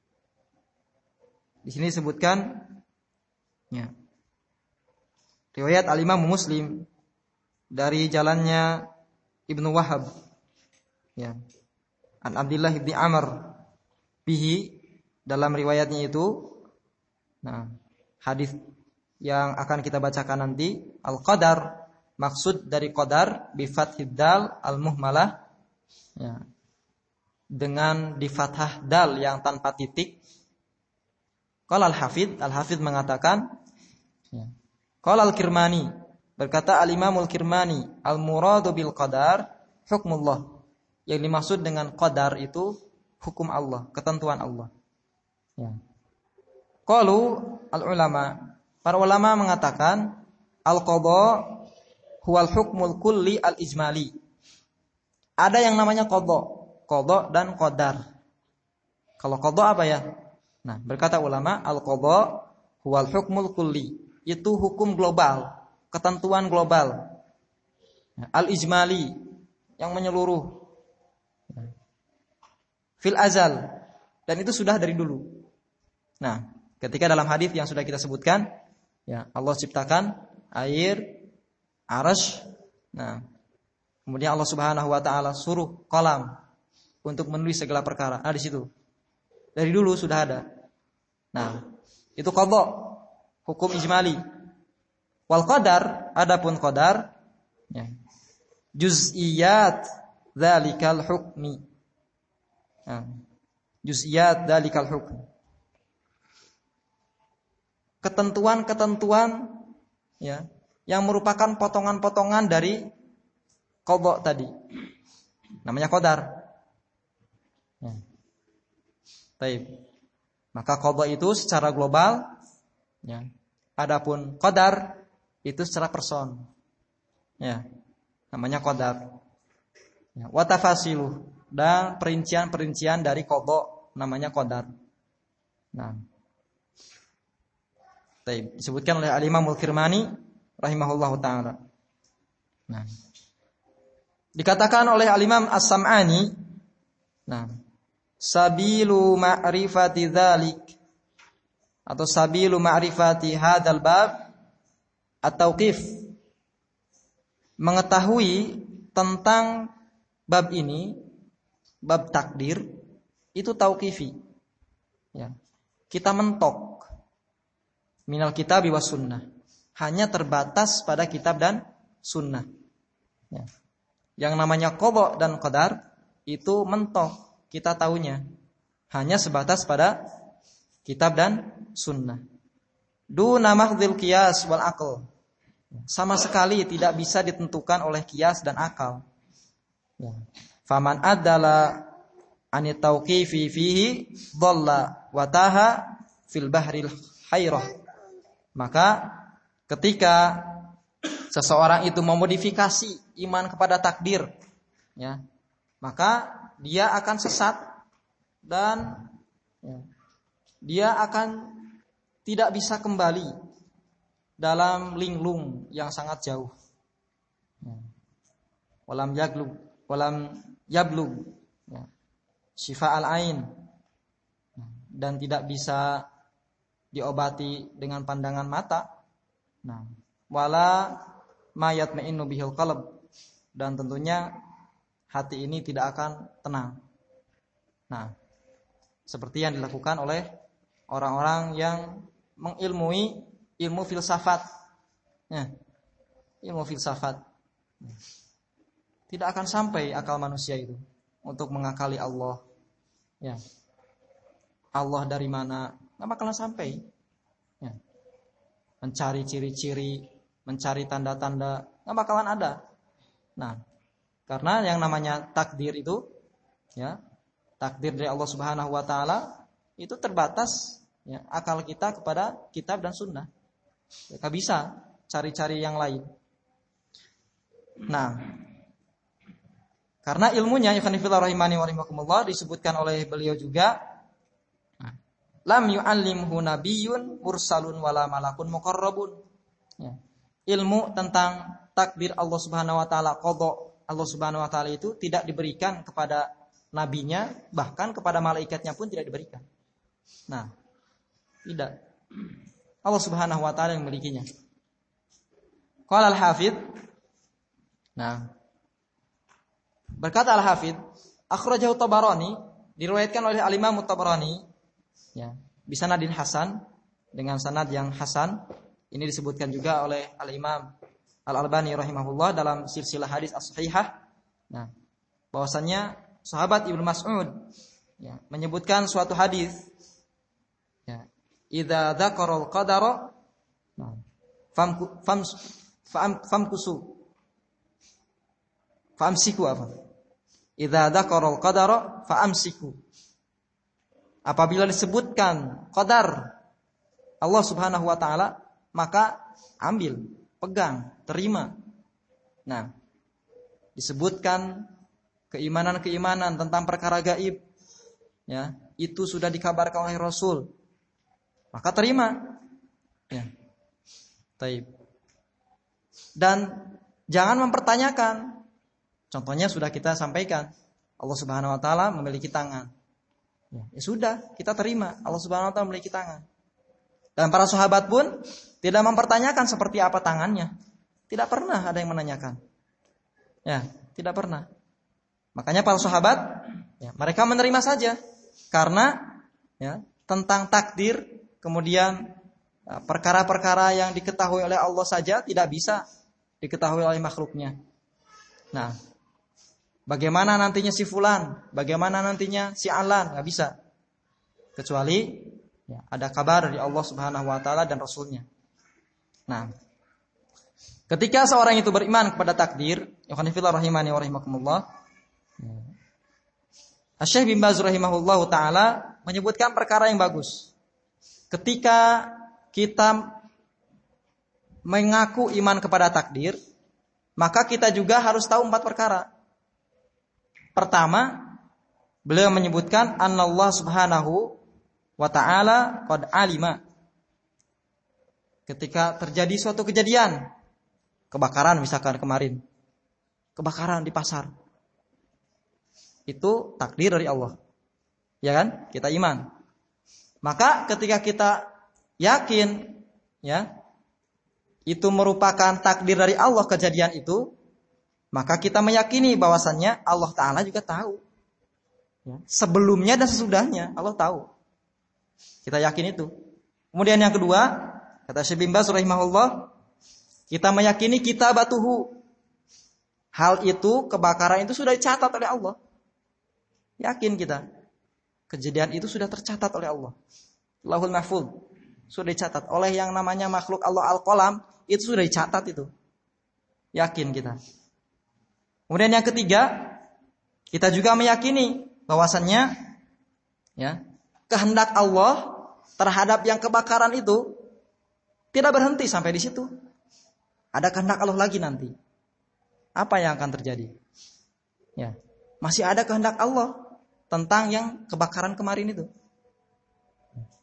di sini disebutkan, ya, riwayat Al-Imam Muslim dari jalannya Ibnu Wahab, ya, an Abdullah bin Amr bihi, dalam riwayatnya itu, nah, hadis yang akan kita bacakan nanti, al-qadar, maksud dari qadar bi fathid dal al-muhmalah, ya, dengan di fathah dal yang tanpa titik. Qala al-Hafidz mengatakan, ya, qala al-Kirmani, berkata al-Imam al-Kirmani, al-muradu bil qadar hukmullah. Yang dimaksud dengan qadar itu hukum Allah, ketentuan Allah. Ya. Qalu al-ulama, para ulama mengatakan al-qadha huwal hukmul kulli al-ijmali. Ada yang namanya qadha dan qadar. Kalau qadha apa ya? Nah, berkata ulama, al-qadha huwal hukmul kulli, itu hukum global, ketentuan global. Al-ijmali, yang menyeluruh. Fil azal, dan itu sudah dari dulu. Nah, ketika dalam hadis yang sudah kita sebutkan, ya, Allah ciptakan air, arasy. Nah, kemudian Allah Subhanahu wa taala suruh qalam untuk menulis segala perkara. Nah, di situ dari dulu sudah ada. Nah, itu qadha, hukum ijmali. Wal qadar, adapun qadar, ya, juz'iyat dzalikal hukmi. Nah, juz'iyat dzalikal hukmi, ketentuan-ketentuan, ya, yang merupakan potongan-potongan dari qadha tadi, namanya qadar. Ya. Baik. Maka qadha itu secara global, ya. Adapun qadar itu secara person, ya, namanya qadar. Ya. Wa tafasiluh, dan perincian-perincian dari qadha namanya qadar. Nah, disebutkan oleh Al-Imam Al-Kirmani rahimahullahu taala. Nah, dikatakan oleh Al-Imam As-Sam'ani, nah, sabilu ma'rifati dzalik, atau sabilu ma'rifati hadzal bab at-tauqif, mengetahui tentang bab ini, bab takdir, itu tauqifi. Ya. Kita mentok minal kitab wa sunnah, hanya terbatas pada kitab dan sunnah. Ya. Yang namanya qadha dan qadar itu mentok, kita tahunya hanya sebatas pada kitab dan sunnah. Duna mahdhil qiyas wal aql, sama sekali tidak bisa ditentukan oleh qiyas dan akal. Ya. Faman adala anit tauqifi fihi dhalla wa taha fil bahril hayrah. Maka ketika seseorang itu memodifikasi iman kepada takdir, ya, maka dia akan sesat dan, ya, dia akan tidak bisa kembali dalam linglung yang sangat jauh. Walam yablug syifa al-ain, dan tidak bisa diobati dengan pandangan mata. Nah, wala ma yatma'innu bihil qalb, dan tentunya hati ini tidak akan tenang. Nah, seperti yang dilakukan oleh orang-orang yang mengilmui ilmu filsafat. Ya, ilmu filsafat. Tidak akan sampai akal manusia itu untuk mengakali Allah. Ya. Allah dari mana? Nggak bakalan sampai. Ya. Mencari ciri-ciri, mencari tanda-tanda, nggak bakalan ada. Nah, karena yang namanya takdir itu, ya, takdir dari Allah Subhanahu Wa Taala itu terbatas. Ya, akal kita kepada kitab dan sunnah. Ya, nggak bisa cari-cari yang lain. Nah, karena ilmunya, ikhwanifillah rahimani wa rahimakumullah, disebutkan oleh beliau juga, lam yu'allimhu nabiyyun mursalun wala malakun muqarrabun. Ya. Ilmu tentang takdir Allah Subhanahu wa taala, qada Allah Subhanahu wa taala itu tidak diberikan kepada nabinya, bahkan kepada malaikatnya pun tidak diberikan. Nah, tidak. Allah Subhanahu wa taala yang memilikinya. Qala al-Hafidz. Nah, berkata Al-Hafidz, akhrajahu Tabarani, diriwayatkan oleh Al-Imam Tabarani, ya, bisanadin hasan, dengan sanad yang hasan. Ini disebutkan juga oleh Al-Imam Al-Albani rahimahullah dalam silsilah hadis as-sahihah. Nah, bahwasannya sahabat Ibnu Mas'ud, ya, menyebutkan suatu hadis, ya, idza dzakaral qadara famsiku apa? Idza dzakaral qadara famsiku. Apabila disebutkan qadar Allah Subhanahu wa taala, maka ambil, pegang, terima. Nah, disebutkan keimanan-keimanan tentang perkara gaib, ya, itu sudah dikabarkan oleh Rasul, maka terima. Ya. Taib. Dan jangan mempertanyakan. Contohnya sudah kita sampaikan, Allah Subhanahu wa taala memiliki tangan. Ya sudah, kita terima Allah Subhanahu wa taala memiliki tangan. Dan para sahabat pun tidak mempertanyakan seperti apa tangannya. Tidak pernah ada yang menanyakan. Ya, tidak pernah. Makanya para sahabat, ya, mereka menerima saja, karena, ya, tentang takdir, kemudian perkara-perkara yang diketahui oleh Allah saja tidak bisa diketahui oleh makhluknya. Nah, bagaimana nantinya si fulan, bagaimana nantinya si alan, nggak bisa, kecuali, ya, ada kabar dari Allah Subhanahu wa taala dan Rasulnya. Nah, ketika seorang itu beriman kepada takdir, ikhwanifillah rahimani wa rahimakumullah, Asy-Syaikh bin Baz rahimahullahu taala menyebutkan perkara yang bagus. Ketika kita mengaku iman kepada takdir, maka kita juga harus tahu 4 perkara. Pertama, beliau menyebutkan annallahu subhanahu wa ta'ala qad alima. Ketika terjadi suatu kejadian, kebakaran misalkan kemarin, kebakaran di pasar, itu takdir dari Allah, ya kan? Kita iman. Maka ketika kita yakin, ya, itu merupakan takdir dari Allah kejadian itu, maka kita meyakini bahwasannya Allah Ta'ala juga tahu, ya, sebelumnya dan sesudahnya Allah tahu. Kita yakin itu. Kemudian yang kedua, kata Syekh bin Baz rahimahullah, kita meyakini kitabatuhu. Hal itu, kebakaran itu sudah dicatat oleh Allah. Yakin kita. Kejadian itu sudah tercatat oleh Allah. Lauhul Mahfuz sudah dicatat oleh yang namanya makhluk Allah Al-Qalam, itu sudah dicatat itu. Yakin kita. Kemudian yang ketiga, kita juga meyakini bahwasannya, ya, kehendak Allah terhadap yang kebakaran itu tidak berhenti sampai di situ. Ada kehendak Allah lagi nanti. Apa yang akan terjadi? Ya, masih ada kehendak Allah tentang yang kebakaran kemarin itu.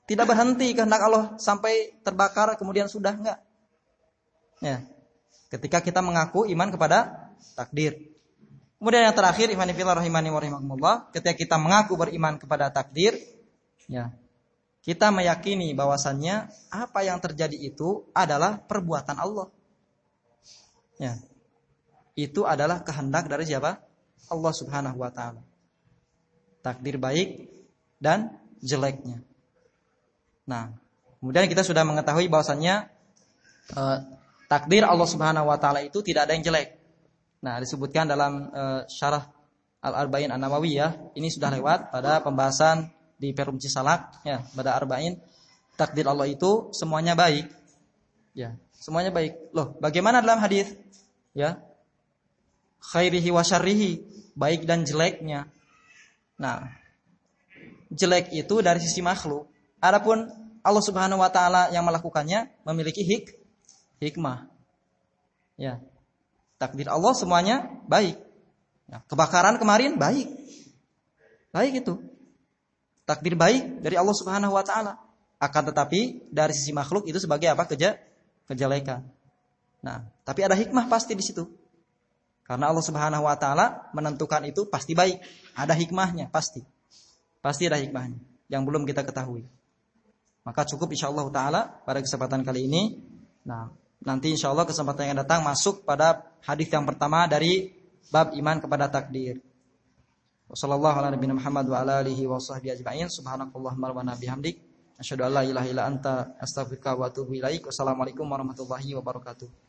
Tidak berhenti kehendak Allah sampai terbakar kemudian sudah, enggak. Ya. Ketika kita mengaku iman kepada takdir. Kemudian yang terakhir, iman fillah rahimani wa rahimakumullah, ketika kita mengaku beriman kepada takdir, ya. Kita meyakini bahwasannya apa yang terjadi itu adalah perbuatan Allah. Ya. Itu adalah kehendak dari siapa? Allah Subhanahu wa taala. Takdir baik dan jeleknya. Nah, kemudian kita sudah mengetahui bahwasannya takdir Allah Subhanahu wa taala itu tidak ada yang jelek. Nah, disebutkan dalam syarah Al-Arba'in An-Nawawiyah, ini sudah lewat pada pembahasan di Perum Cisalak ya, pada Arba'in. Takdir Allah itu semuanya baik. Ya, semuanya baik. Loh, bagaimana dalam hadis? Ya. Khairihi wa syarrihi, baik dan jeleknya. Nah, jelek itu dari sisi makhluk. Adapun Allah Subhanahu wa taala yang melakukannya memiliki hikmah. Ya. Takdir Allah semuanya baik. Ya. Kebakaran kemarin baik. Baik itu. Takdir baik dari Allah Subhanahu wa taala. Akan tetapi dari sisi makhluk itu sebagai apa? Kejelekan. Nah, tapi ada hikmah pasti di situ. Karena Allah Subhanahu wa taala menentukan itu pasti baik. Ada hikmahnya pasti. Pasti ada hikmahnya yang belum kita ketahui. Maka cukup insyaallah taala pada kesempatan kali ini. Nah, nanti insyaallah kesempatan yang datang masuk pada hadis yang pertama dari bab iman kepada takdir. Wassallallahu ala nabiyina Muhammad wa ala alihi wa sahbihi ajma'in. Subhanakallahumma wa bihamdik asyhadu an la ilaha illa anta astaghfiruka wa atubu ilaik. Wassalamualaikum warahmatullahi wabarakatuh.